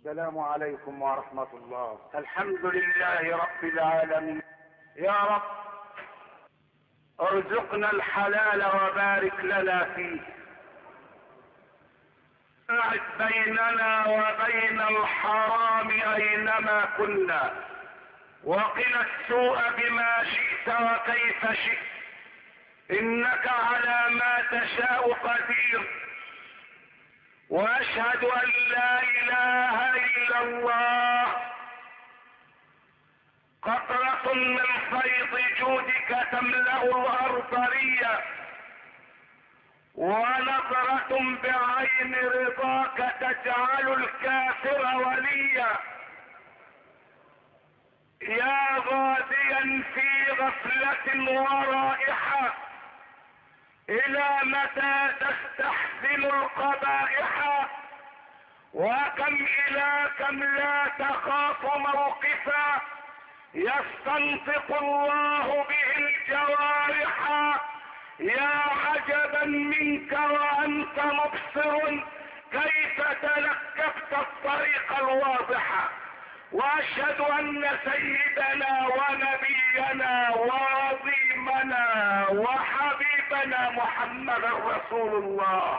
السلام عليكم ورحمة الله. الحمد لله رب العالمين. يا رب ارزقنا الحلال وبارك لنا فيه، باعد بيننا وبين الحرام اينما كنا، وقنا السوء بما شئت وكيف شئت، انك على ما تشاء قدير. واشهد ان لا اله الا الله، قطرة من فيض جودك تملأ الارض ريا، ونظرة بعين رضاك تجعل الكافر وليا. يا غاديا في غفلة ورائحة، الى متى تستحسن القبائح؟ وكم الى كم لا تخاف موقفا، يستنطق الله به الجوارح. يا عجبا منك وانت مبصر، كيف تلكفت الطريق الواضح. واشهد ان سيدنا ونبينا وعظيمنا وحبيبنا محمد رسول الله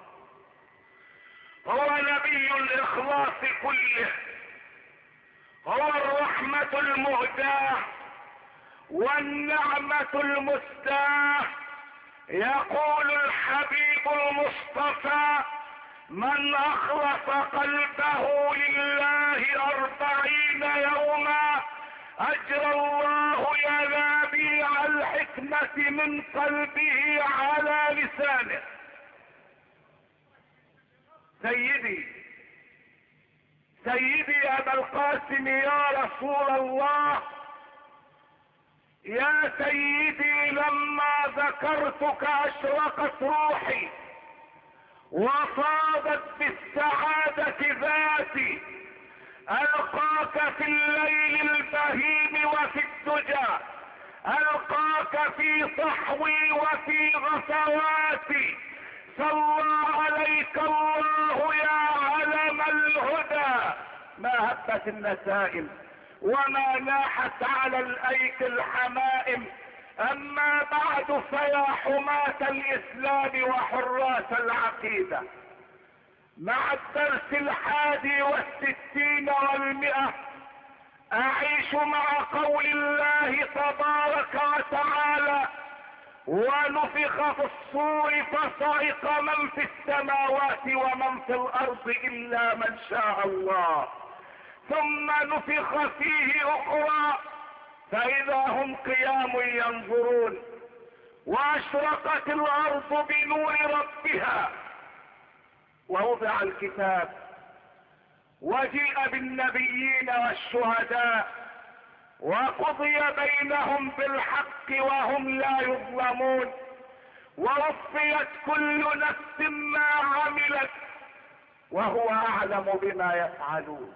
هو نبي الاخلاص كله، هو الرحمة المهداة والنعمة المسداة. يقول الحبيب المصطفى: من اخلص قلبه لله 40 يوما اجرى الله ينابيع الحكمة من قلبه على لسانه. سيدي ابا القاسم يا رسول الله، يا سيدي لما ذكرتك اشرقت روحي وصادت بالسعادة ذاتي. القاك في الليل البهيم وفي الدجى، القاك في صحوي وفي غفواتي. صلى عليك الله يا علم الهدى. ما هبت النسائم وما ناحت على الايك الحمائم. اما بعد فيا حماة الاسلام وحراس العقيدة، مع الدرس 61 و100 اعيش مع قول الله تبارك وتعالى: ونفخ في الصور فصعق من في السماوات ومن في الارض الا من شاء الله، ثم نفخ فيه اخرى فاذا هم قيام ينظرون، واشرقت الارض بنور ربها، ووضع الكتاب، وجيء بالنبيين والشهداء، وقضي بينهم بالحق وهم لا يظلمون، ووفيت كل نفس ما عملت وهو اعلم بما يفعلون.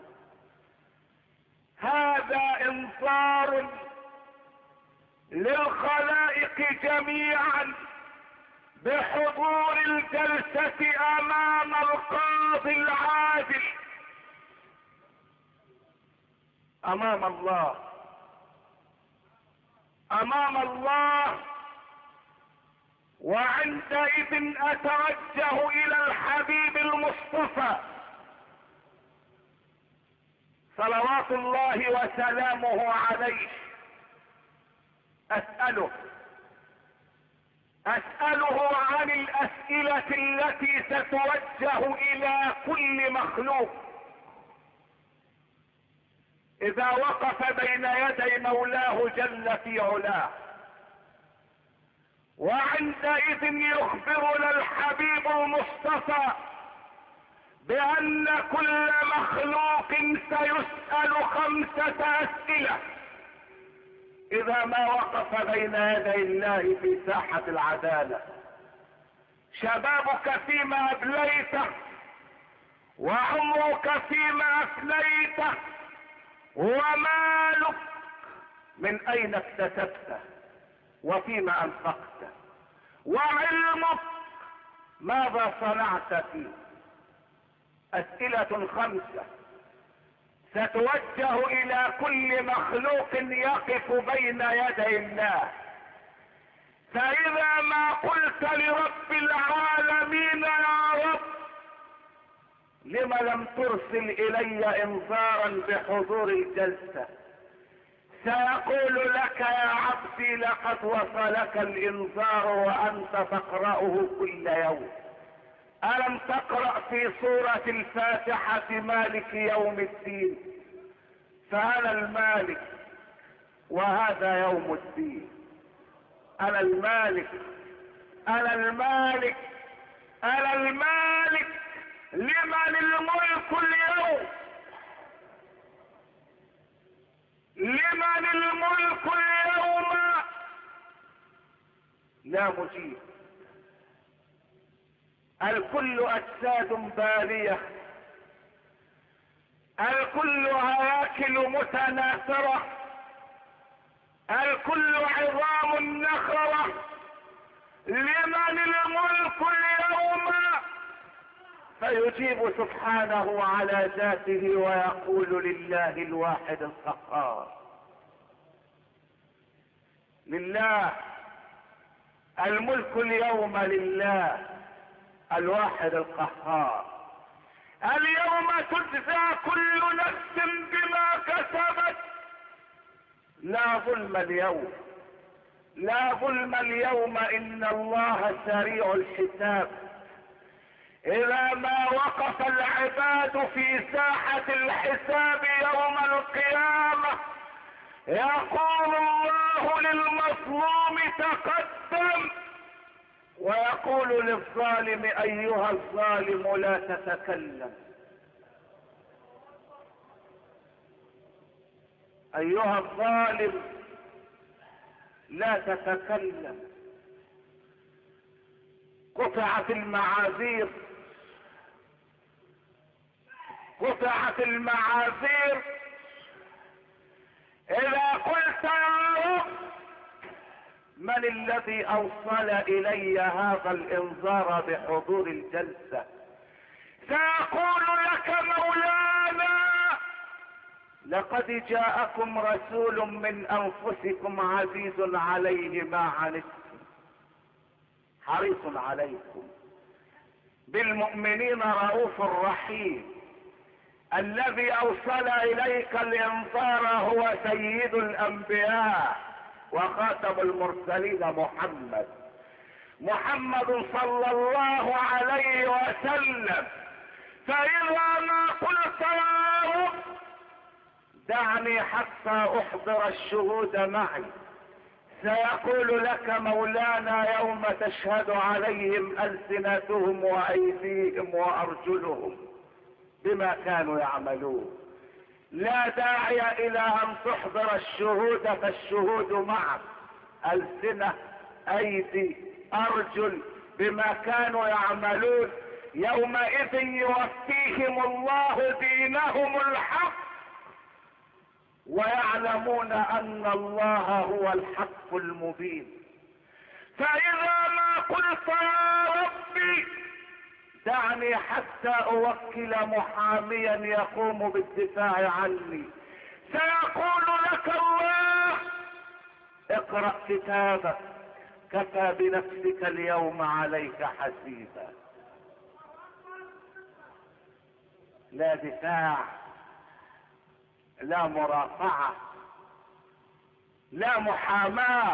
هذا انذار للخلائق جميعا بحضور الجلسة امام القاضي العادل امام الله. وعندئذ اتوجه الى الحبيب المصطفى صلوات الله وسلامه عليه، اسأله عن الاسئلة التي ستوجه الى كل مخلوق اذا وقف بين يدي مولاه جل في علاه. وعندئذ يخبرنا الحبيب المصطفى بان كل مخلوق سيسأل 5 اسئلة اذا ما وقف بين يدي الله في ساحة العدالة. شبابك فيما ابليته، وعمرك فيما افنيته، ومالك من اين اكتسبته وفيما انفقته، وعلمك ماذا صنعت فيه. اسئلة 5 ستوجه الى كل مخلوق يقف بين يدي الله. فاذا ما قلت لرب العالمين يا رب لم لم ترسل الي انذارا بحضور الجلسة، سيقول لك يا عبدي لقد وصلك الانذار وانت تقرأه كل يوم. ألم تقرأ في سورة الفاتحة مالك يوم الدين؟ فأنا المالك وهذا يوم الدين. أنا المالك أنا المالك أنا المالك. لمن الملك اليوم؟ لمن الملك اليوم؟ لا مجيب. الكل اجساد بالية، الكل هياكل متناثرة، الكل عظام نخرة. لمن الملك اليوم؟ فيجيب سبحانه على ذاته ويقول لله الواحد القهار. لله الملك اليوم، لله الواحد القهار. اليوم تجزى كل نفس بما كسبت. لا ظلم اليوم، لا ظلم اليوم، ان الله سريع الحساب. اذا ما وقف العباد في ساحة الحساب يوم القيامة يقول الله للمظلوم تقدم، ويقول للظالم ايها الظالم لا تتكلم. ايها الظالم لا تتكلم. قطعت المعاذير، قطعت المعاذير. اذا قلت يا رب من الذي اوصل الي هذا الانذار بحضور الجلسة؟ سيقول لك مولانا لقد جاءكم رسول من انفسكم عزيز عليه ما عنتم حريص عليكم بالمؤمنين رؤوف رحيم. الذي اوصل اليك الانذار هو سيد الانبياء وخاتم المرسلين محمد صلى الله عليه وسلم. فاذا ما قلت يا رب دعني حتى احضر الشهود معي، سيقول لك مولانا يوم تشهد عليهم السنتهم وايديهم وارجلهم بما كانوا يعملون. لا داعي الى ان تحضر الشهود، فالشهود معك، السنة ايدي ارجل بما كانوا يعملون. يومئذ يوفيهم الله دينهم الحق ويعلمون ان الله هو الحق المبين. فاذا ما قلت يا ربي دعني حتى اوكل محاميا يقوم بالدفاع عني، سيقول لك الله اقرأ كتابك كفى بنفسك اليوم عليك حسيبا. لا دفاع، لا مرافعة، لا محاماة،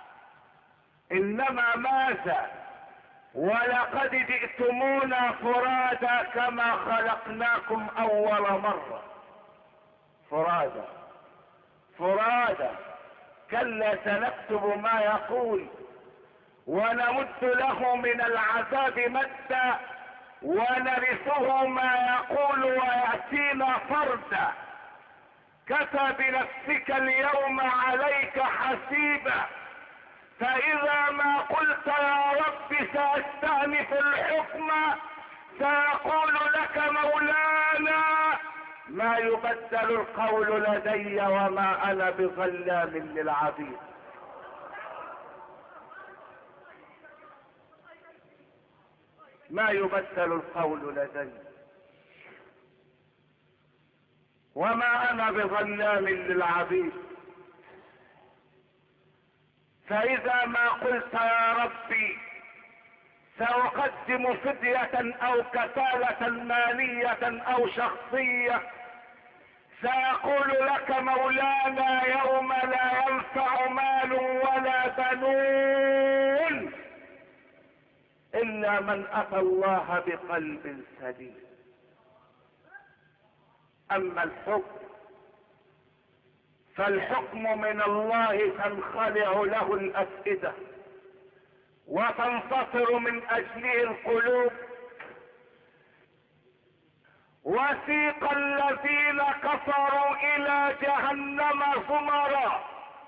انما ماذا؟ ولقد جئتمونا فرادا كما خلقناكم اول مرة. فرادا فرادا. كلا سنكتب ما يقول ونمد له من العذاب مدا ونرثه ما يقول ويأتينا فردا. كفى بنفسك اليوم عليك حسيبا. فاذا ما قلت يا رب سأستأنف الحكم سيقول لك مولانا ما يبدل القول لدي وما انا بظلام للعبيد. ما يبدل القول لدي. وما انا بظلام للعبيد. فاذا ما قلت يا ربي سأقدم فدية او كفالة مالية او شخصية، سأقول لك مولانا يوم لا ينفع مال ولا بنون الا من اتى الله بقلب سليم. اما الحكم فالحكم من الله تنخلع له الافئدة وتنتصر من اجله القلوب. وسيق الذين كفروا الى جهنم زمرا،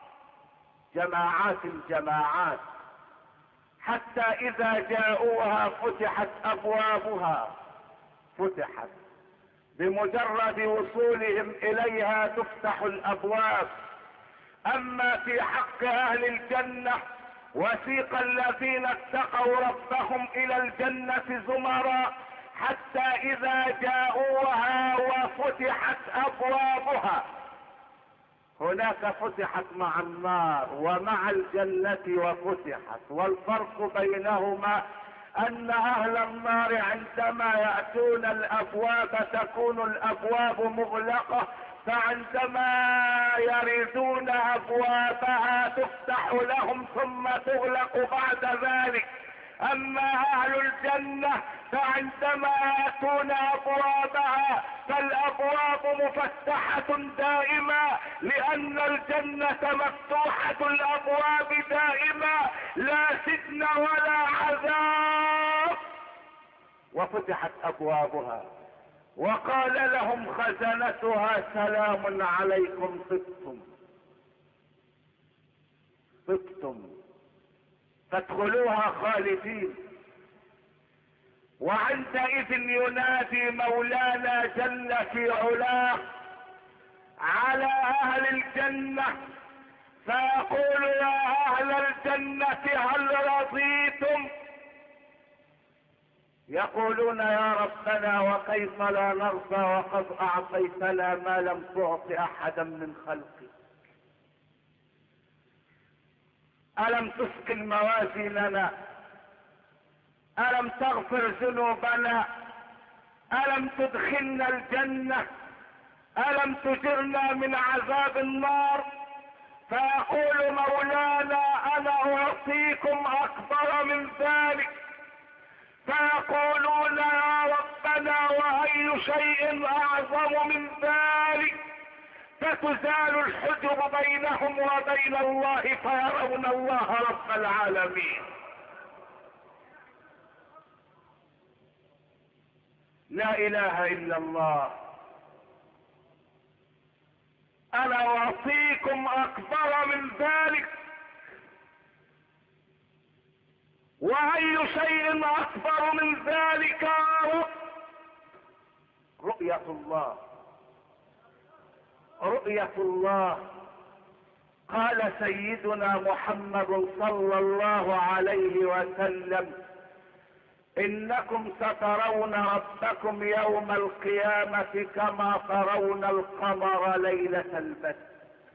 جماعات حتى اذا جاءوها فتحت ابوابها، فتحت بمجرد وصولهم اليها تفتح الابواب. اما في حق اهل الجنة وسيق الذين اتقوا ربهم الى الجنة زمرا حتى اذا جاءوها وفتحت ابوابها. هناك فتحت مع النار ومع الجنة وفتحت، والفرق بينهما ان اهل النار عندما يأتون الابواب تكون الابواب مغلقة، فعندما يريدون ابوابها تفتح لهم ثم تغلق بعد ذلك. اما اهل الجنة فعندما يأتون ابوابها فالابواب مفتحة دائما، لان الجنة مفتوحة الابواب دائما، لا سجن ولا عذاب. وفتحت ابوابها وقال لهم خزنتها سلام عليكم طبتم فادخلوها خالدين. وعندئذ ينادي مولانا جل في علاه على اهل الجنة فيقول يا اهل الجنة هل رضيتم؟ يقولون يا ربنا وكيف لا نرضى وقد اعطيتنا ما لم تعط احدا من خلقك. الم تثقل موازيننا؟ الم تغفر ذنوبنا؟ الم تدخلنا الجنة؟ الم تجرنا من عذاب النار؟ فيقول مولانا انا اعطيكم اكبر من ذلك. فيقولون يا ربنا واي شيء اعظم من ذلك؟ فتزال الحجب بينهم وبين الله فيرون الله رب العالمين. لا اله الا الله. انا اعطيكم اكبر من ذلك، واي شيء اكبر من ذلك؟ رؤية الله، رؤية الله. قال سيدنا محمد صلى الله عليه وسلم انكم سترون ربكم يوم القيامة كما ترون القمر ليلة البدر.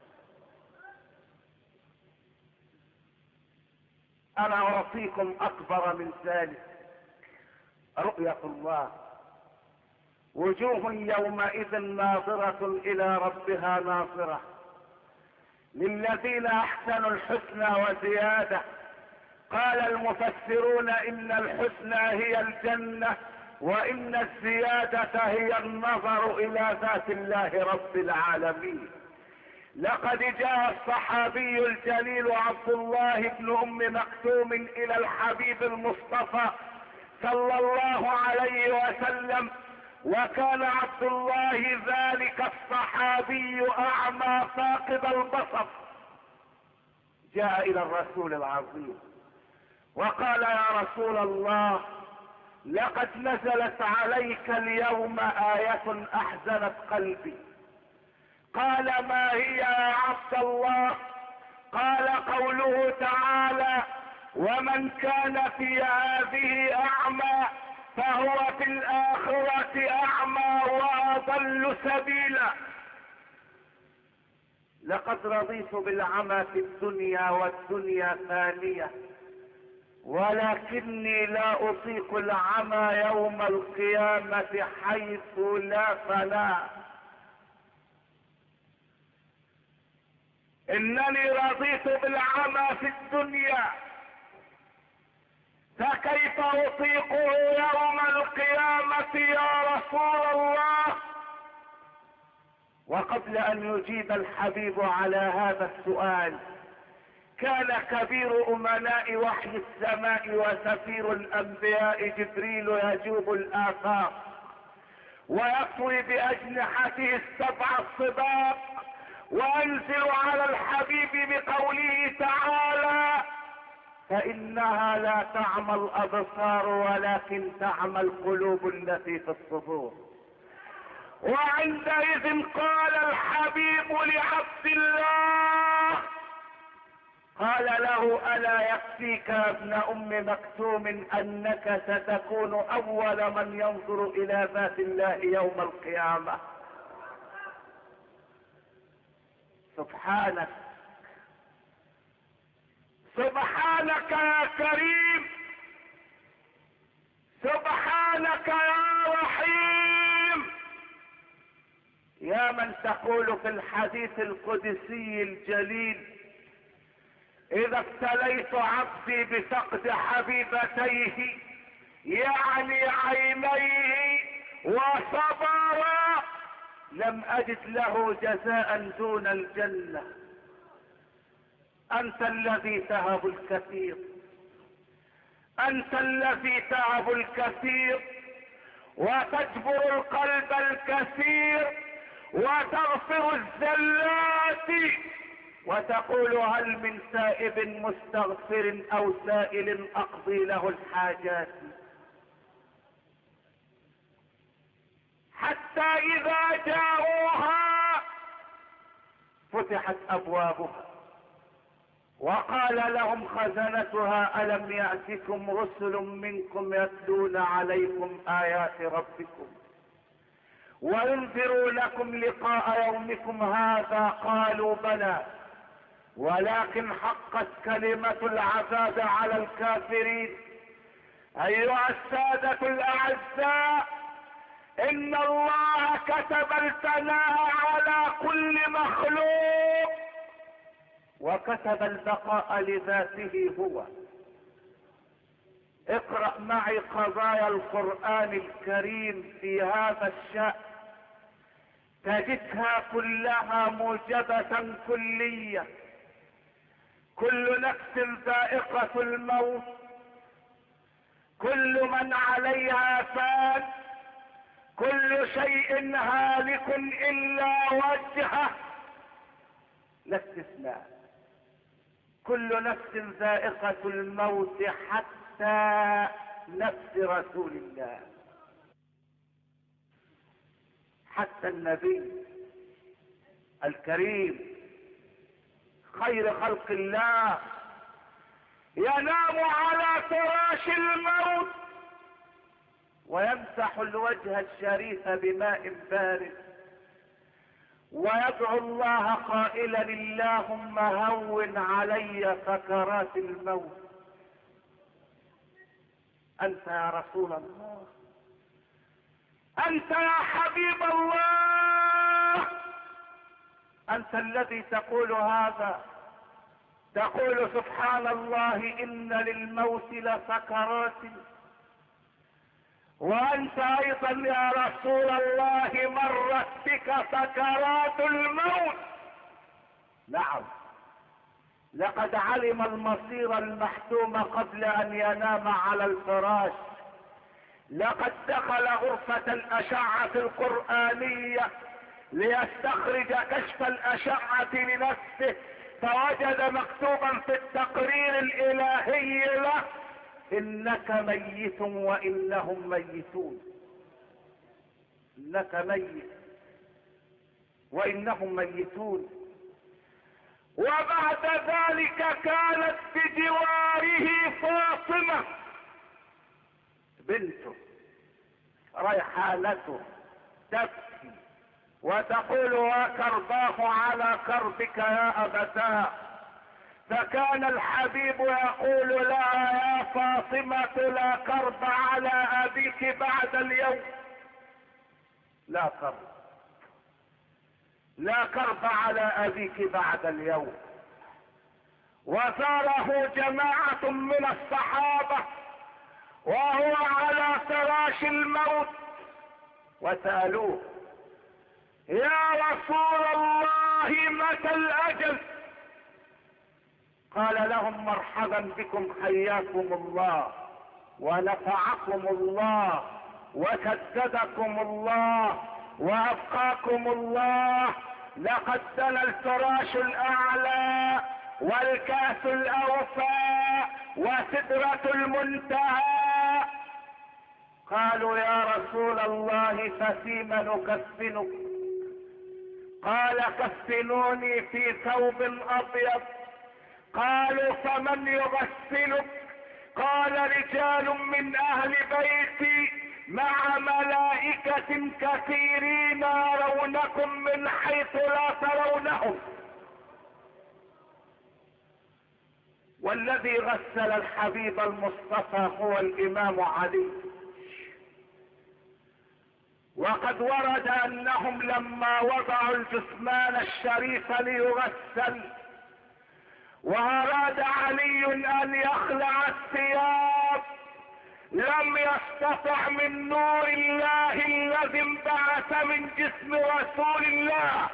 انا اعطيكم اكبر من ذلك، رؤية الله. وجوه يومئذ ناظرة الى ربها ناظرة، للذين احسنوا الحسنى وزيادة. قال المفسرون ان الحسنى هي الجنة، وان الزيادة هي النظر الى ذات الله رب العالمين. لقد جاء الصحابي الجليل عبد الله بن ام مكتوم الى الحبيب المصطفى صلى الله عليه وسلم، وكان عبد الله ذلك الصحابي اعمى فاقد البصر. جاء الى الرسول العظيم وقال يا رسول الله لقد نزلت عليك اليوم آية احزنت قلبي. قال ما هي يا عبد الله؟ قال قوله تعالى ومن كان في هذه اعمى فهو في الاخرة اعمى واضل سبيلا. لقد رضيت بالعمى في الدنيا والدنيا ثانية، ولكني لا اطيق العمى يوم القيامة حيث لا فناء. انني رضيت بالعمى في الدنيا، فكيف اطيقه يوم القيامة يا رسول الله؟ وقبل ان يجيب الحبيب على هذا السؤال، كان كبير امناء وحي السماء وسفير الانبياء جبريل يجوب الافاق ويطوي باجنحته السبع الصباق وينزل على الحبيب بقوله تعالى: فانها لا تعمى الابصار ولكن تعمى القلوب التي في الصدور. وعندئذ قال الحبيب لعبد الله، قال له: الا يكفيك يا ابن ام مكتوم انك ستكون اول من ينظر الى ذات الله يوم القيامة. سبحانك، سبحانك يا كريم، سبحانك يا رحيم، يا من تقول في الحديث القدسي الجليل: اذا ابتليت عبدي بفقد حبيبتيه يعني عينيه وصبر لم اجد له جزاء دون الجنة. انت الذي تهب الكثير، انت الذي تهب الكثير وتجبر القلب الكثير وتغفر الزلات وتقول: هل من تائب مستغفر او سائل اقضي له الحاجات. حتى اذا جاءوها فتحت ابوابها وقال لهم خزنتها: الم يأتكم رسل منكم يتلون عليكم ايات ربكم وينذرونكم لقاء يومكم هذا؟ قالوا: بلى، ولكن حقت كلمة العذاب على الكافرين. ايها السادة الاعزاء، ان الله كتب الفناء على كل مخلوق وكتب البقاء لذاته هو. اقرأ معي قضايا القرآن الكريم في هذا الشأن، تجدها كلها موجبة كلية. كل نفس ذائقة الموت، كل من عليها فان، كل شيء هالك الا وجهه، لا استثناء. كل نفس ذائقة الموت حتى نفس رسول الله، حتى النبي الكريم خير خلق الله ينام على فراش الموت ويمسح الوجه الشريف بماء بارد ويدعو الله قائلا: اللهم هون علي سكرات الموت. انت يا رسول الله، انت يا حبيب الله، انت الذي تقول هذا. تقول: سبحان الله ان للموت لسكرات. وانت ايضا يا رسول الله مرت بك سكرات الموت. نعم، لقد علم المصير المحتوم قبل ان ينام على الفراش. لقد دخل غرفة الاشعة القرآنية ليستخرج كشف الاشعة لنفسه، فوجد مكتوبا في التقرير الالهي له: انك ميت وانهم ميتون. انك ميت وانهم ميتون. وبعد ذلك كانت بجواره فاطمة بنته ريحانته تبكي وتقول وكرباه على كربك يا أبتاه. فكان الحبيب يقول لها يا فاطمة لا كرب على أبيك بعد اليوم، لا كرب، لا كرب على أبيك بعد اليوم. وزاره جماعة من الصحابة وهو على فراش الموت وسألوه يا رسول الله متى الأجل؟ قال لهم مرحبا بكم، حياكم الله ونفعكم الله وسددكم الله وأبقاكم الله. لقد دنا الفراش الأعلى والكأس الأوفى وسدرة المنتهى. قالوا يا رسول الله ففيم نكفنك؟ قال كفنوني في ثوب أبيض. قالوا فمن يغسلك؟ قال رجال من أهل بيتي مع ملائكة كثيرين يرونكم من حيث لا ترونهم. والذي غسل الحبيب المصطفى هو الإمام علي. وقد ورد أنهم لما وضعوا الجثمان الشريف ليغسل وأراد علي أن يخلع الثياب لم يستطع من نور الله الذي انبعث من جسم رسول الله،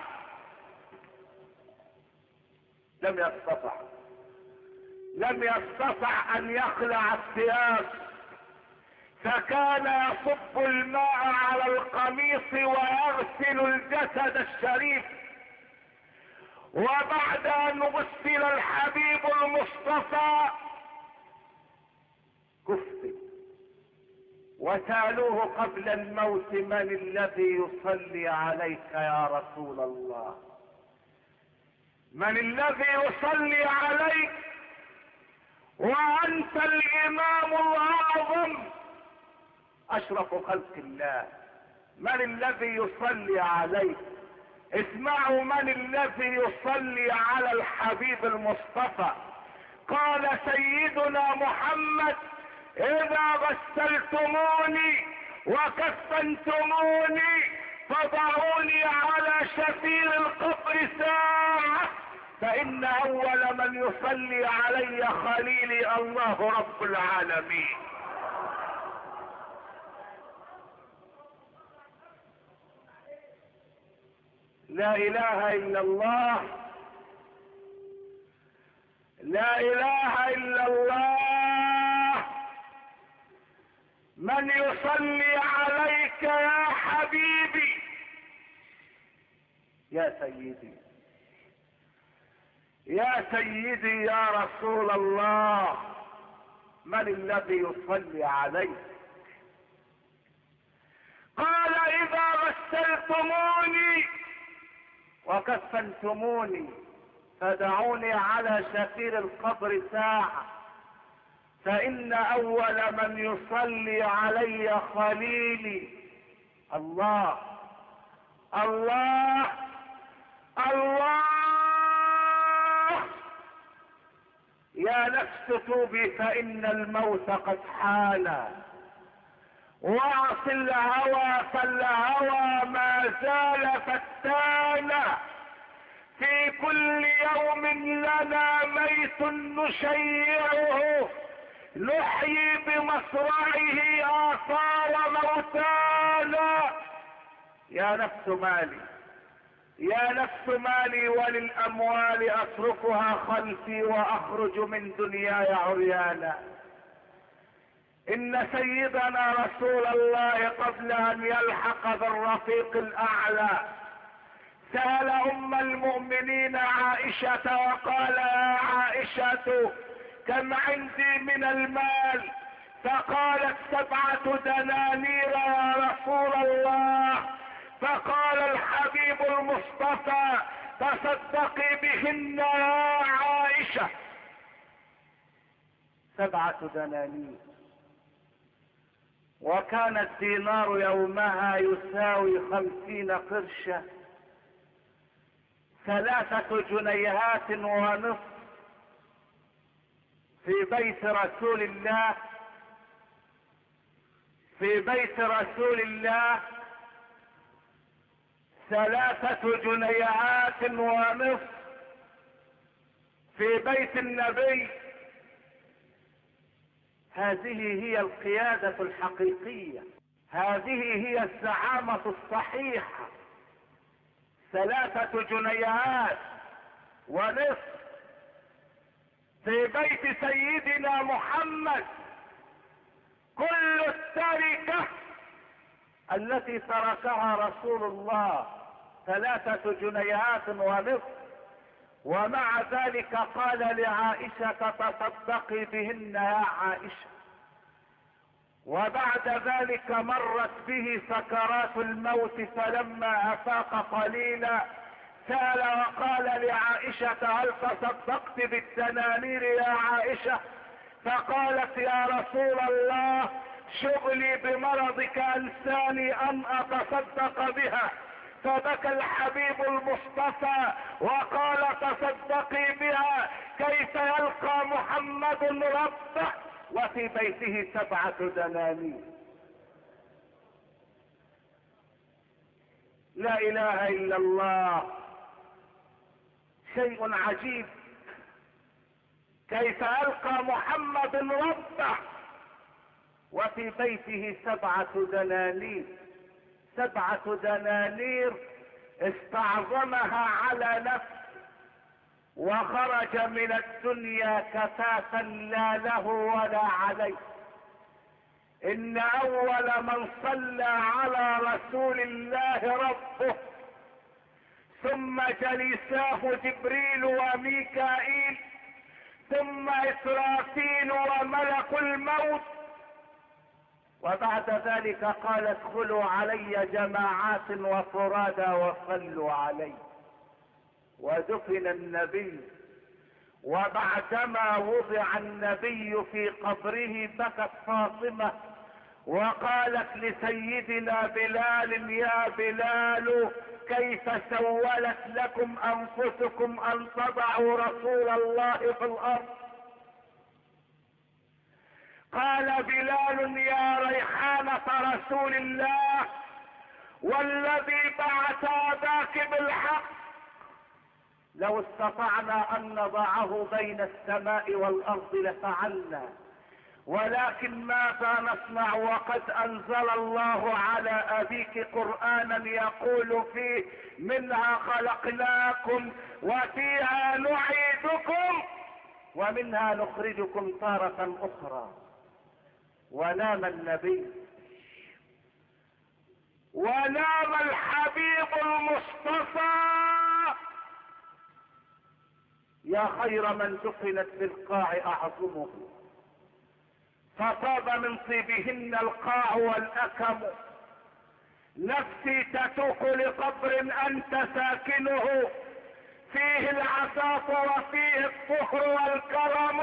لم يستطع أن يخلع الثياب، فكان يصب الماء على القميص ويغسل الجسد الشريف. وبعد أن غسل الحبيب المصطفى كفن وسألوه قبل الموت من الذي يصلي عليك يا رسول الله؟ من الذي يصلي عليك وأنت الإمام الأعظم أشرف خلق الله؟ من الذي يصلي عليك؟ اسمعوا من الذي يصلي على الحبيب المصطفى. قال سيدنا محمد إذا غسلتموني وكفنتموني فضعوني على شفير القبر ساعة، فإن أول من يصلي علي خليلي الله رب العالمين. لا إله إلا الله، لا إله إلا الله. من يصلي عليك يا حبيبي؟ يا سيدي، يا سيدي يا رسول الله، من الذي يصلي عليك؟ قال إذا غسلتموني وكفنتموني فدعوني على شفير القبر ساعة، فإن أول من يصلي علي خليلي الله الله الله. يا نفس توبي فإن الموت قد حان، واعص الهوى فالهوى ما زال فتانا، في كل يوم لنا ميت نشيعه، نحيي بمصرعه آثار موتانا. يا نفس مالي، يا نفس مالي وللأموال أتركها خلفي وأخرج من دنياي عريانا. إن سيدنا رسول الله قبل أن يلحق بالرفيق الأعلى سأل أم المؤمنين عائشة وقال يا عائشة كم عندي من المال؟ فقالت 7 دنانير يا رسول الله. فقال الحبيب المصطفى تصدقي بهن يا عائشة. 7 دنانير، وكان الدينار يومها يساوي 50 قرشا، 3 جنيهات ونصف في بيت رسول الله، في بيت رسول الله 3 جنيهات ونصف في بيت النبي. هذه هي القيادة الحقيقية، هذه هي الزعامة الصحيحة. 3 جنيهات ونصف في بيت سيدنا محمد. كل التركة التي تركها رسول الله 3 جنيهات ونصف، ومع ذلك قال لعائشة تصدقي بهن يا عائشة. وبعد ذلك مرت به سكرات الموت، فلما افاق قليلا سأل وقال لعائشة هل تصدقت بالدنانير يا عائشة؟ فقالت يا رسول الله شغلي بمرضك انساني ان اتصدق بها. فبكى الحبيب المصطفى وقال تصدقي بها كيف يلقى محمد ربه وفي بيته 7 دنانير. لا اله الا الله، شيء عجيب. كيف يلقى محمد ربه وفي بيته 7 دنانير. 7 دنانير استعظمها على نفسه وخرج من الدنيا كفافا لا له ولا عليه. ان اول من صلى على رسول الله ربه، ثم جلساه جبريل وميكائيل، ثم اسرافيل وملك الموت. وبعد ذلك قال ادخلوا علي جماعات وفرادا وصلوا علي. ودفن النبي، وبعدما وضع النبي في قبره بكت فاطمة وقالت لسيدنا بلال يا بلال كيف سولت لكم انفسكم ان تضعوا رسول الله في الارض؟ قال بلال يا ريحانة رسول الله والذي بعث اباك بالحق لو استطعنا ان نضعه بين السماء والارض لفعلنا، ولكن ماذا نصنع وقد انزل الله على ابيك قرآنا يقول فيه منها خلقناكم وفيها نعيدكم ومنها نخرجكم تارة اخرى. ونام النبي ونام الحبيب المصطفى يا خير من دفنت في القاع اعظمه، فطاب من طيبهن القاع والاكم. نفسي تتوق لقبر انت ساكنه فيه العفاف وفيه الطهر والكرم.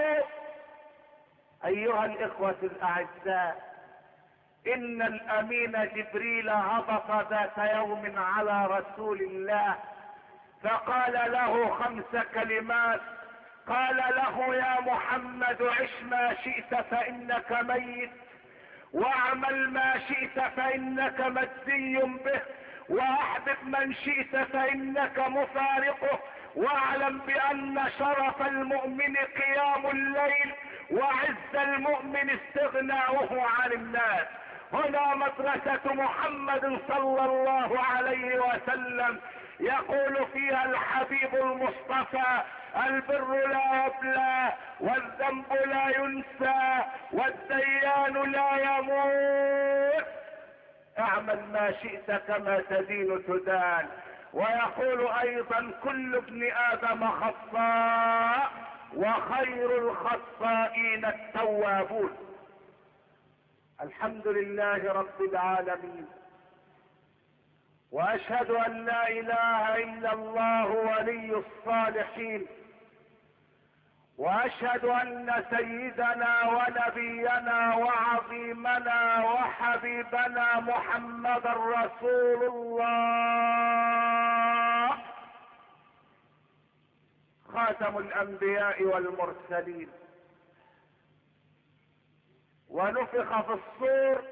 ايها الاخوة الاعزاء، ان الامين جبريل هبط ذات يوم على رسول الله فقال له 5 كلمات. قال له يا محمد عش ما شئت فانك ميت، واعمل ما شئت فانك مجزي به، واحبب من شئت فانك مفارقه، واعلم بان شرف المؤمن قيام الليل وعز المؤمن استغناؤه عن الناس. هنا مدرسة محمد صلى الله عليه وسلم يقول فيها الحبيب المصطفى البر لا يبلى والذنب لا ينسى والديان لا يموت. اعمل ما شئت كما تدين تدان. ويقول ايضا كل ابن ادم خطاء وخير الخطائين التوابون. الحمد لله رب العالمين، واشهد ان لا اله الا الله ولي الصالحين، واشهد ان سيدنا ونبينا وعظيمنا وحبيبنا محمد رسول الله خاتم الانبياء والمرسلين. ونفخ في الصور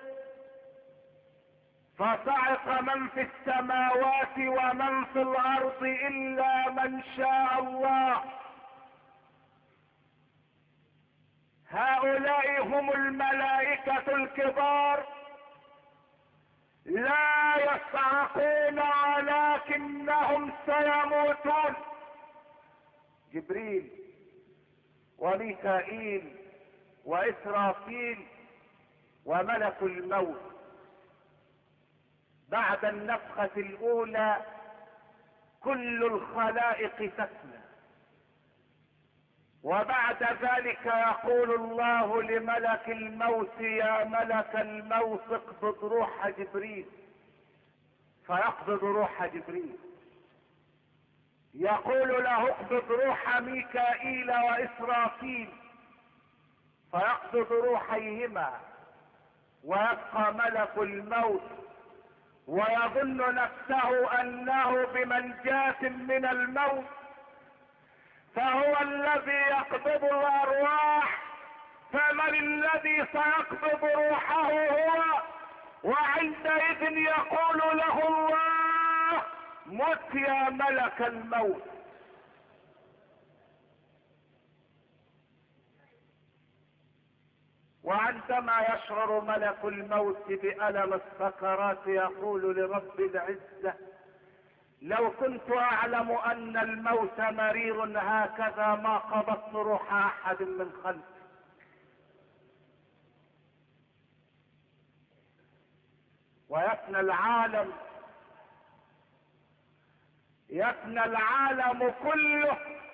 فصعق من في السماوات ومن في الارض الا من شاء الله. هؤلاء هم الملائكة الكبار، لا يصعقون ولكنهم سيموتون. جبريل وميكائيل وإسرافيل وملك الموت بعد النفخة الأولى كل الخلائق تفنى، وبعد ذلك يقول الله لملك الموت يا ملك الموت اقبض روح جبريل، فيقبض روح جبريل. يقول له اقبض روح ميكائيل وإسرافيل، فيقبض روحيهما، ويبقى ملك الموت ويظن نفسه انه بمنجاة من الموت، فهو الذي يقبض الارواح. فمن الذي سيقبض روحه هو، وعندئذ يقول له الله مت يا ملك الموت. وعندما يشعر ملك الموت بألم السكرات يقول لرب العزة لو كنت اعلم ان الموت مرير هكذا ما قبضت روح احد من خلقي. ويفنى العالم، يفنى العالم كله،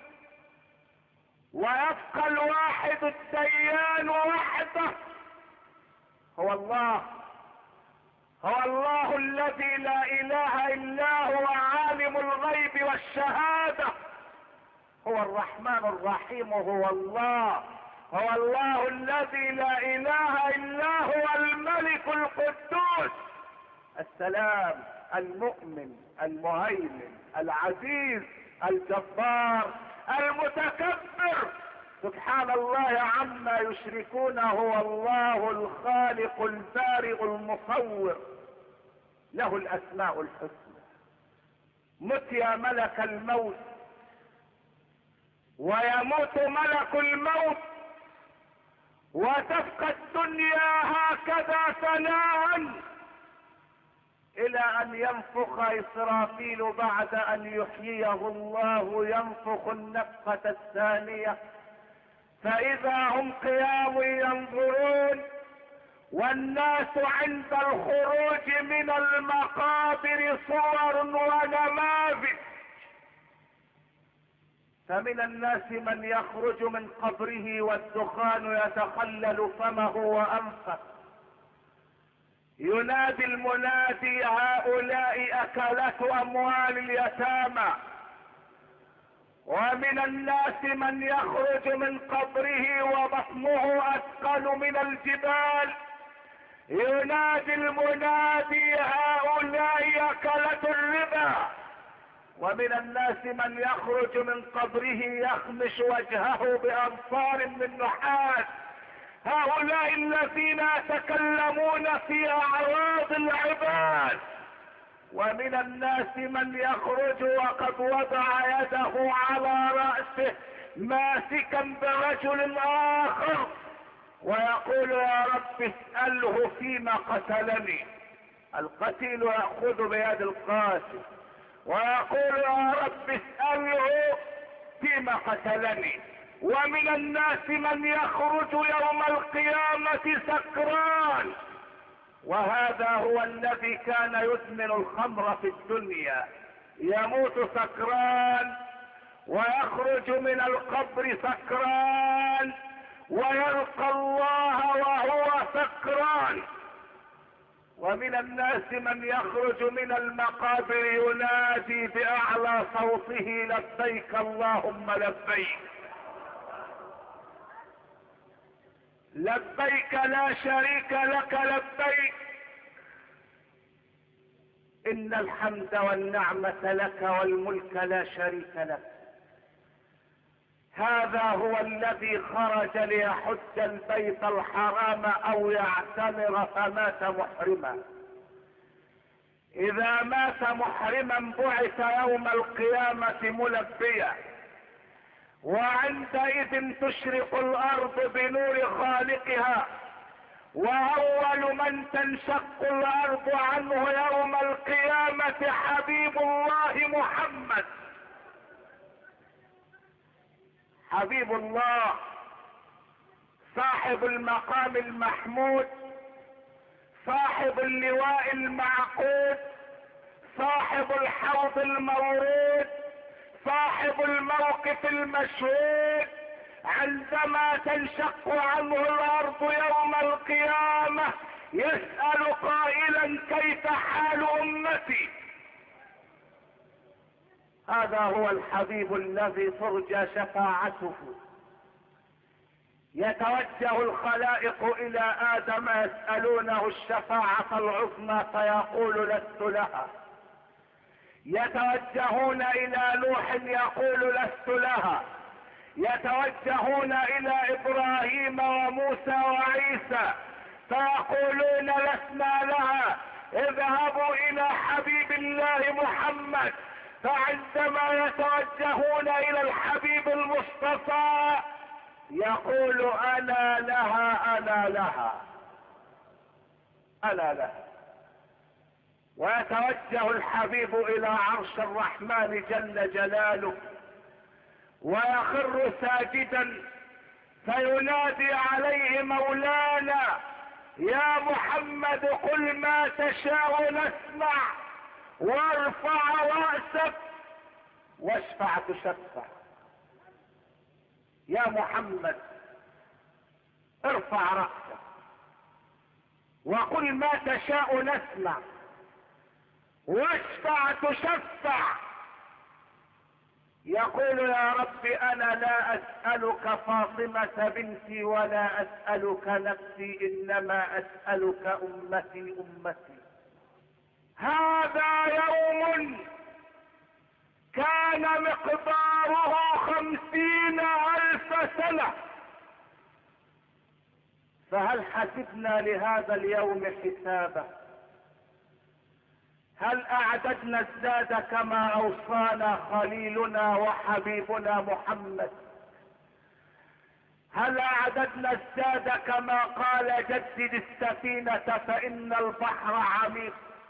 ويبقى الواحد الديان وحده هو الله. هو الله الذي لا اله الا هو عالم الغيب والشهادة، هو الرحمن الرحيم، هو الله. هو الله الذي لا اله الا هو الملك القدوس السلام المؤمن المهيمن العزيز الجبار المتكبر. سبحان الله عما يشركون. هو الله الخالق البارئ المصور، له الاسماء الحسنى. مت يا ملك الموت، ويموت ملك الموت، وتبقى الدنيا هكذا ثناء الى ان ينفخ اسرافيل بعد ان يحييه الله. ينفخ النفخة الثانية فاذا هم قيام ينظرون، والناس عند الخروج من المقابر صور ونماذج. فمن الناس من يخرج من قبره والدخان يتخلل فمه وانفه، ينادي المنادي هؤلاء اكلة اموال اليتامى. ومن الناس من يخرج من قبره وبطنه اثقل من الجبال، ينادي المنادي هؤلاء اكلة الربا. ومن الناس من يخرج من قبره يخمش وجهه بأنصار من نحاس، هؤلاء الذين يتكلمون في اعراض العباد. ومن الناس من يخرج وقد وضع يده على رأسه ماسكا برجل اخر، ويقول يا رب اسأله فيما قتلني. القتيل يأخذ بيد القاتل ويقول يا رب اسأله فيما قتلني. ومن الناس من يخرج يوم القيامة سكران، وهذا هو الذي كان يدمن الخمر في الدنيا، يموت سكران ويخرج من القبر سكران ويلقى الله وهو سكران. ومن الناس من يخرج من المقابر ينادي بأعلى صوته لبيك اللهم لبيك، لبيك لا شريك لك لبيك، إن الحمد والنعمة لك والملك لا شريك لك. هذا هو الذي خرج ليحج البيت الحرام او يعتمر فمات محرما. اذا مات محرما بعث يوم القيامة ملبيا، وعندئذ تشرق الارض بنور خالقها، واول من تنشق الارض عنه يوم القيامة حبيب الله محمد. حبيب الله صاحب المقام المحمود، صاحب اللواء المعقود، صاحب الحوض المورود، صاحب الموقف المشهود. عندما تنشق عنه الارض يوم القيامة يسأل قائلا كيف حال امتي؟ هذا هو الحبيب الذي ترجى شفاعته. يتوجه الخلائق الى ادم يسألونه الشفاعة العظمى فيقول لست لها. يتوجهون الى نوح يقول لست لها. يتوجهون الى ابراهيم وموسى وعيسى فيقولون لسنا لها. اذهبوا الى حبيب الله محمد. فعندما يتوجهون الى الحبيب المصطفى يقول انا لها انا لها انا لها. ويتوجه الحبيب الى عرش الرحمن جل جلاله ويخر ساجدا فينادي عليه مولانا يا محمد قل ما تشاء نسمع وارفع رأسك واشفع تشفع. يا محمد ارفع رأسك وقل ما تشاء نسمع واشفع تشفع. يقول يا رب انا لا اسألك فاطمة بنتي ولا اسألك نفسي انما اسألك امتي امتي. هذا يوم كان مقداره 50,000 سنة. فهل حسبنا لهذا اليوم حسابا؟ هل اعددنا الزاد كما اوصانا خليلنا وحبيبنا محمد؟ هل اعددنا الزاد كما قال جدد السفينة فان البحر عميق،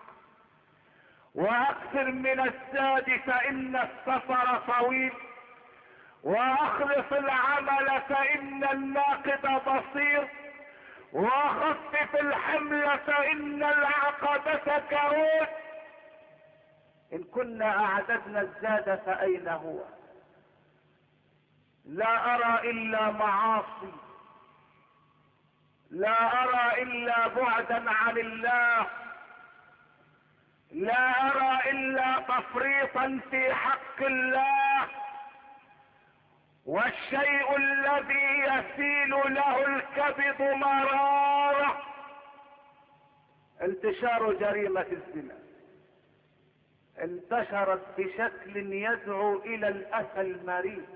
واكثر من الزاد فان السفر طويل، واخلص العمل فان الناقد بصير، وخفف الحمل فان العقبة كروت. ان كنا اعددنا الزاد فاين هو؟ لا ارى الا معاصي، لا ارى الا بعدا عن الله، لا ارى الا تفريطا في حق الله. والشيء الذي يسيل له الكبد مرارة انتشار جريمة الزنا. انتشرت بشكل يدعو الى الاسى المريض.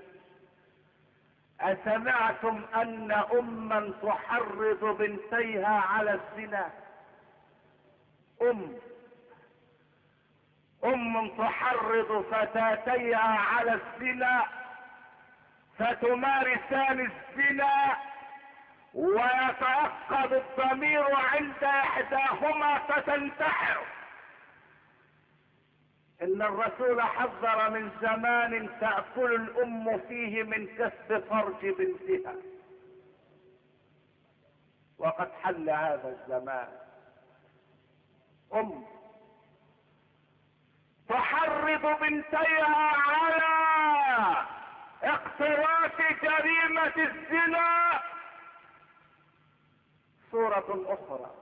اسمعتم ان اما تحرض بنتيها على الزنا؟ ام تحرض فتاتيها على الزنا فتمارسان الزنا ويتعقد الضمير عند احداهما فتنتحر. ان الرسول حذر من زمان تأكل الام فيه من كسب فرج بنتها، وقد حل هذا الزمان. ام تحرض بنتيها على اقتراف جريمة الزنا. صورة اخرى،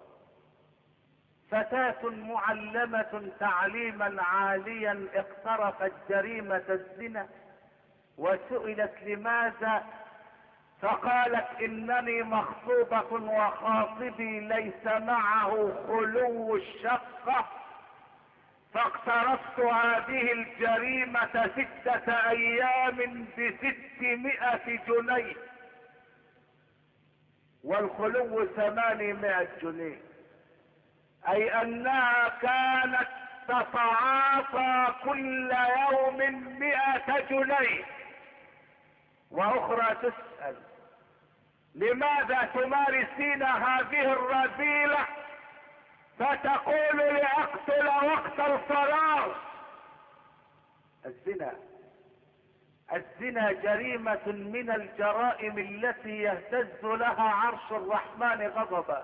فتاة معلمة تعليما عاليا اقترفت جريمة الزنا وسئلت لماذا؟ فقالت انني مخطوبة وخاطبي ليس معه خلو الشقة فاقترفت هذه الجريمة 6 ايام ب600 جنيه، والخلو 800 جنيه، اي انها كانت تتعاطى كل يوم 100 جنيه. واخرى تسأل: لماذا تمارسين هذه الرذيلة؟ فتقول: لأقتل وقت الفراغ. الزنا جريمة من الجرائم التي يهتز لها عرش الرحمن غضبا.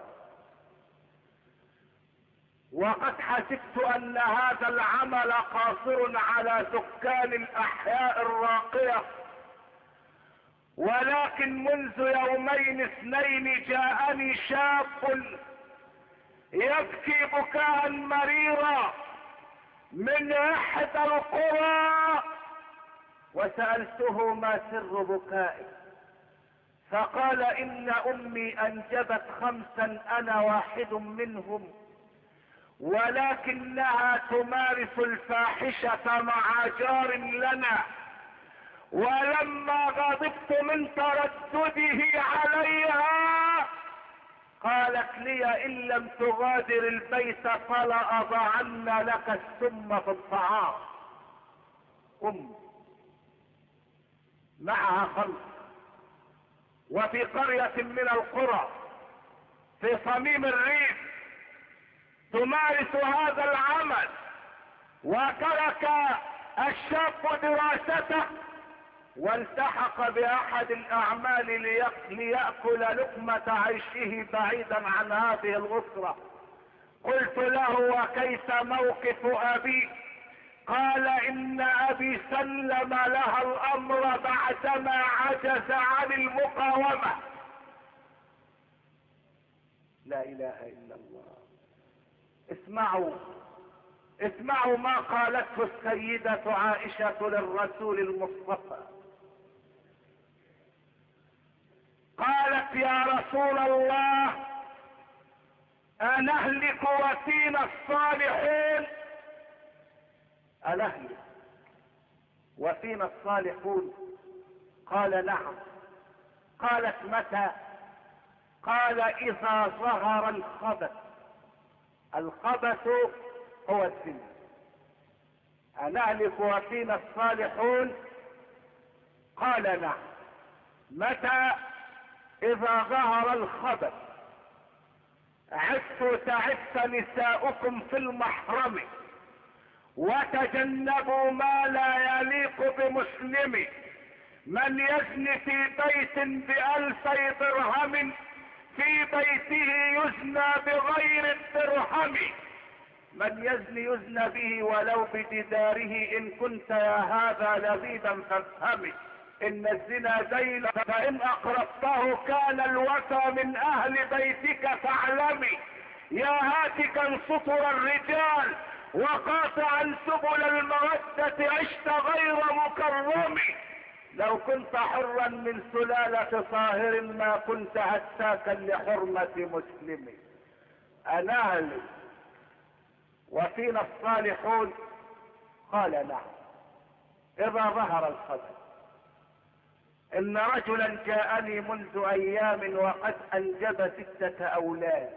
وقد حسبت ان هذا العمل قاصر على سكان الاحياء الراقية، ولكن منذ 2 يوم جاءني شاب يبكي بكاء مريرا من احدى القرى، وسألته: ما سر بكائك؟ فقال: ان امي انجبت 5 انا واحد منهم، ولكنها تمارس الفاحشة مع جار لنا، ولما غضبت من تردده عليها قالت لي: ان لم تغادر البيت فلا اضعن لك السم في الطعام. معها 5، وفي قرية من القرى في صميم الريف تمارس هذا العمل. وترك الشاب دراسته والتحق باحد الاعمال ليأكل لقمة عيشه بعيدا عن هذه الاسرة. قلت له: وكيف موقف ابي؟ قال: ان ابي سلم لها الامر بعدما عجز عن المقاومة. لا اله الا الله. اسمعوا ما قالته السيدة عائشة للرسول المصطفى. قالت: يا رسول الله، أنهلك وفينا الصالحون؟ أنهلك وفينا الصالحون؟ قال: نعم. قالت: متى؟ قال: إذا ظهر الخبث. الخبث هو الزنا. أنهلك وفينا الصالحون؟ قال: نعم. متى؟ إذا ظهر الخبث. عفوا تعف نساؤكم في المحرم، وتجنبوا ما لا يليق بمسلم. من يزن في بيت ب2000 درهم في بيته يزنى بغير الدرهم. من يزن به ولو بجداره. ان كنت يا هذا لبيبا فافهمي ان الزنا دين، فان اقربته كان الوفى من اهل بيتك فاعلمي. يا هاتكا سطر الرجال وقاطعا سبل المودة عشت غير مكرم. لو كنت حرا من سلالة طاهر ما كنت هتاكا لحرمة مسلم. أنهلك وفينا الصالحون؟ قال: نعم. إذا ظهر الخبث. إن رجلا جاءني منذ أيام وقد أنجب 6 أولاد،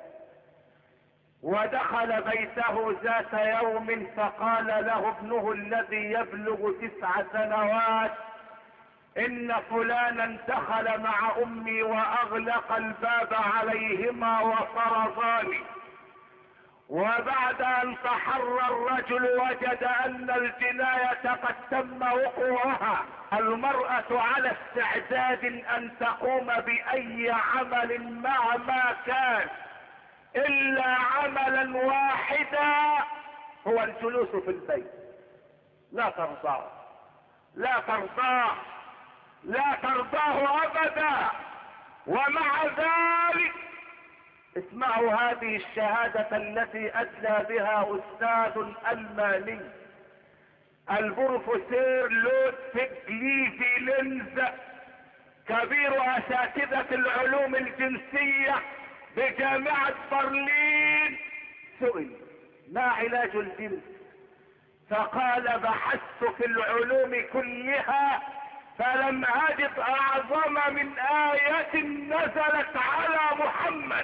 ودخل بيته ذات يوم فقال له ابنه الذي يبلغ 9 سنوات: ان فلانا دخل مع امي واغلق الباب عليهما وطرداني. وبعد ان تحرى الرجل وجد ان الجناية قد تم وقوعها. المرأة على استعداد ان تقوم باي عمل مهما كان الا عملا واحدا، هو الجلوس في البيت. لا ترضاه، لا ترضاه، لا ترضاه ابدا. ومع ذلك اسمعوا هذه الشهادة التي ادلى بها استاذ الماني البروفيسور لودفيج ليفي لينز، كبير اساتذة العلوم الجنسية بجامعة برلين. سئل: ما علاج الجنس؟ فقال بحثت في العلوم كلها فلم اجد اعظم من آية نزلت على محمد.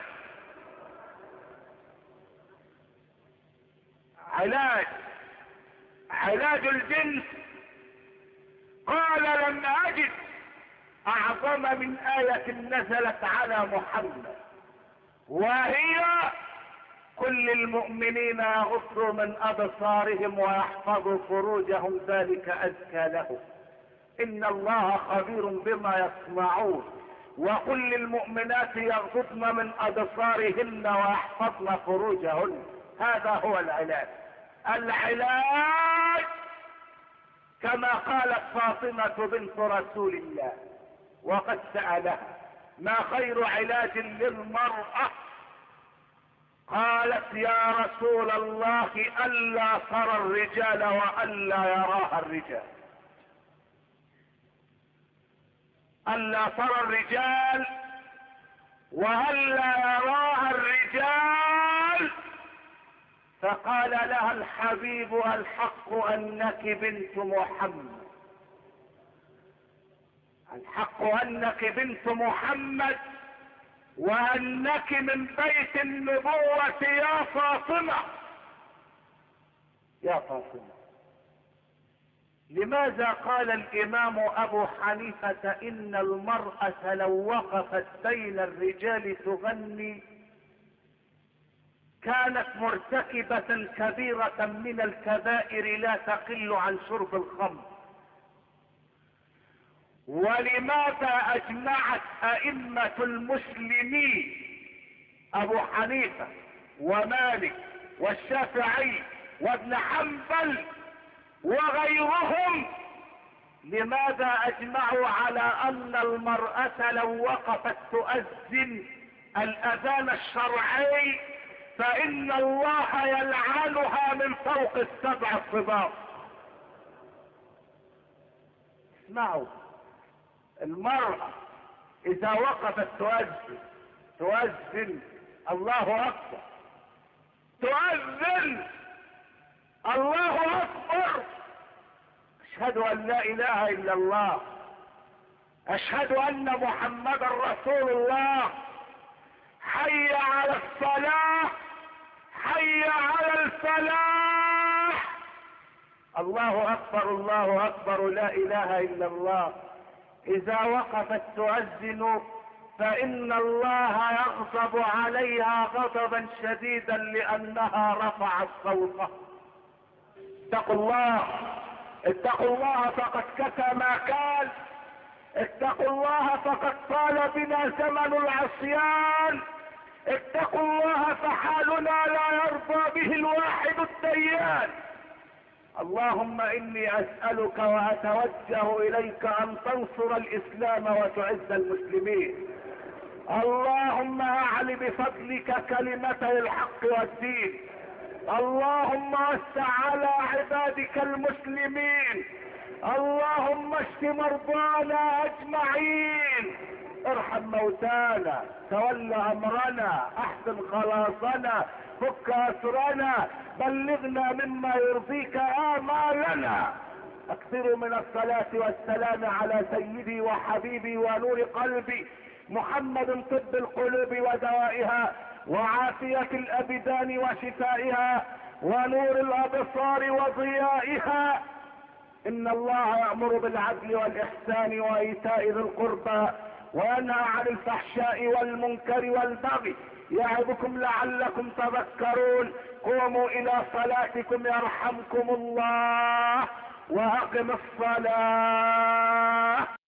علاج الجنس. قال لم اجد اعظم من آية نزلت على محمد، وهي كل المؤمنين يغضوا من ابصارهم ويحفظوا فروجهم ذلك ازكى لهم ان الله خبير بما يصنعون. وكل المؤمنات يغضضن من ابصارهن ويحفظن فروجهن. هذا هو العلاج. العلاج كما قالت فاطمة بنت رسول الله وقد سألها ما خير علاج للمرأة؟ قالت يا رسول الله ألا ترى الرجال وألا يراها الرجال. ألا ترى الرجال وألا يراها الرجال. فقال لها الحبيب الحق أنك بنت محمد، الحق أنك بنت محمد وأنك من بيت النبوة يا فاطمة. يا فاطمة. لماذا قال الإمام أبو حنيفة إن المرأة لو وقفت بين الرجال تغني كانت مرتكبة كبيرة من الكبائر لا تقل عن شرب الخمر؟ ولماذا اجمعت ائمة المسلمين ابو حنيفة ومالك والشافعي وابن حنبل وغيرهم، لماذا اجمعوا على ان المرأة لو وقفت تؤذن الاذان الشرعي فان الله يلعنها من فوق السبع الطباق؟ اسمعوا، المرأة اذا وقفت تؤذن الله اكبر، تؤذن الله اكبر، اشهد ان لا اله الا الله، اشهد ان محمدا رسول الله، حي على الصلاة، حي على الفلاح، الله اكبر الله اكبر، لا اله الا الله. اذا وقفت تؤذن فان الله يغضب عليها غضبا شديدا لانها رفعت صوتها. اتقوا الله، اتقوا الله فقد كفى ما كان، اتقوا الله فقد طال بنا زمن العصيان، اتقوا الله فحالنا لا يرضى به الواحد الديان. اللهم اني اسألك واتوجه اليك ان تنصر الاسلام وتعز المسلمين. اللهم اعل بفضلك كلمتي الحق والدين. اللهم وسع على عبادك المسلمين. اللهم اشف مرضانا اجمعين، ارحم موتانا، تول امرنا، احسن خلاصنا، فك اسرنا، بلغنا مما يرضيك آمالنا. اكثروا من الصلاة والسلام على سيدي وحبيبي ونور قلبي محمد، طب القلوب ودوائها وعافية الابدان وشفائها ونور الابصار وضيائها. ان الله يأمر بالعدل والاحسان وايتاء ذي القربى وينهى عن الفحشاء والمنكر والبغي يعظكم لعلكم تذكرون. قوموا الى صلاتكم يرحمكم الله واقم الصلاة.